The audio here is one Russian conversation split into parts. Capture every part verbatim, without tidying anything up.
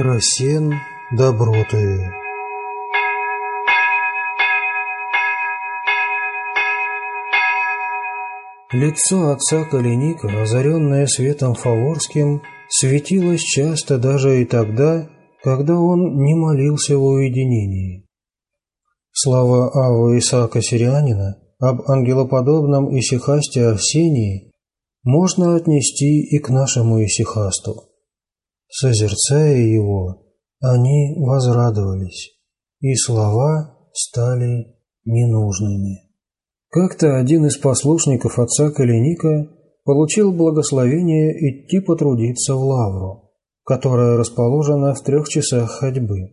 красен добротою. Лицо отца Коленика, озаренное светом фаворским, светилось часто даже и тогда, когда он не молился в уединении. Слова Аввы Исаака Сирианина об ангелоподобном исихасте Арсении можно отнести и к нашему исихасту. Созерцая его, они возрадовались, и слова стали ненужными. Как-то один из послушников отца Коленика получил благословение идти потрудиться в лавру, которая расположена в трех часах ходьбы.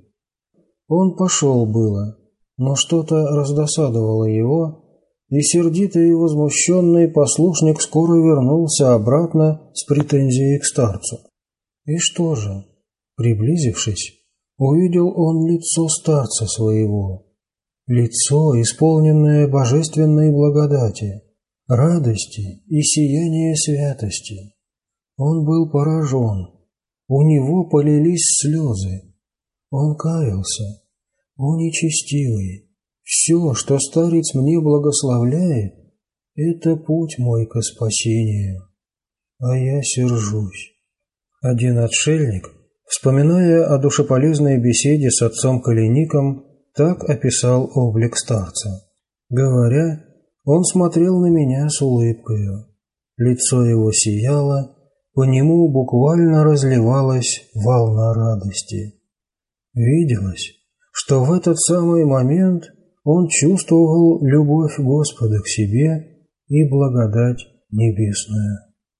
Он пошел было, но что-то раздосадовало его, и сердитый и возмущенный послушник скоро вернулся обратно с претензией к старцу. И что же, приблизившись, увидел он лицо старца своего, лицо, исполненное божественной благодати, радости и сияния святости. Он был поражен, у него полились слезы, он каялся, о нечестивый, все, что старец мне благословляет, это путь мой ко спасению, а я сержусь. Один отшельник, вспоминая о душеполезной беседе с отцом Колеником, так описал облик старца. Говоря, он смотрел на меня с улыбкою. Лицо его сияло, по нему буквально разливалась волна радости. Виделось, что в этот самый момент он чувствовал любовь Господа к себе и благодать небесную.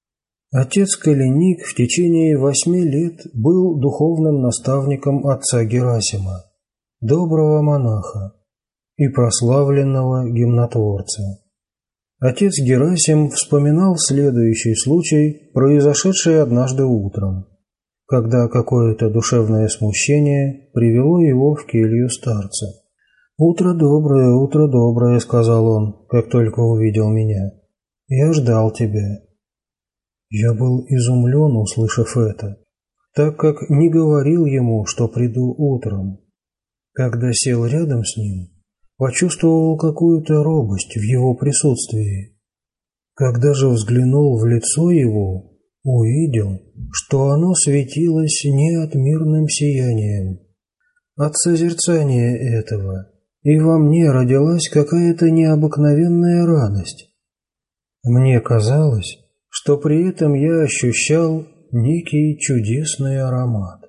Отец Коленик в течение восьми лет был духовным наставником отца Герасима, доброго монаха и прославленного гимнотворца. Отец Герасим вспоминал следующий случай, произошедший однажды утром, когда какое-то душевное смущение привело его в келью старца. «Утро доброе, утро доброе», — сказал он, как только увидел меня. «Я ждал тебя». Я был изумлен, услышав это, так как не говорил ему, что приду утром. Когда сел рядом с ним, почувствовал какую-то робость в его присутствии. Когда же взглянул в лицо его, увидел, что оно светилось не от мирным сиянием. От созерцания этого и во мне родилась какая-то необыкновенная радость. Мне казалось, что при этом я ощущал некий чудесный аромат.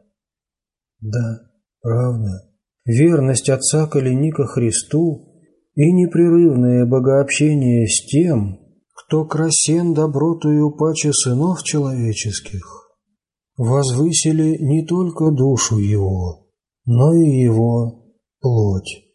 Да, правда. Верность отца Коленика Христу и непрерывное богообщение с тем, кто красен добротою паче сынов человеческих, возвысили не только душу его, но и его плоть.